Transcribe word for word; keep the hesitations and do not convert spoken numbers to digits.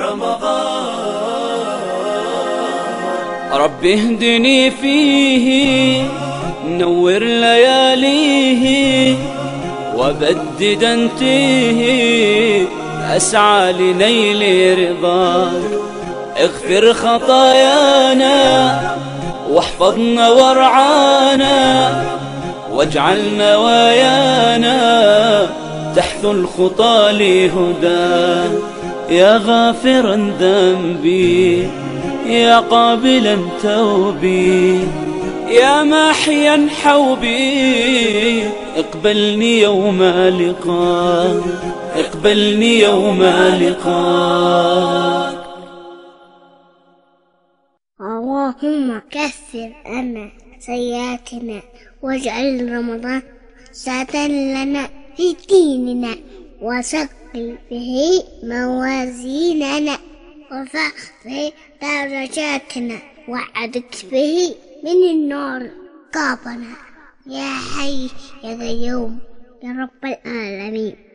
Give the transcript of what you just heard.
رب اهدني فيه نور لياليه وبدد انتيه أسعى لنيل رضاك. اغفر خطايانا واحفظنا وارعانا واجعل نوايانا تحثو الخطى لهداك. يا غافرا ذنبي يا قابلا توبي يا ماحيا حوبي اقبلني يوم لقاك، اقبلني يوم لقاك. اللهم كفر عنا سيئاتنا واجعل رمضان سعة لنا في ديننا وثقل به موازيننا وفخر درجاتنا وعدك به من النار قابنا يا حي يا قيوم يا رب العالمين.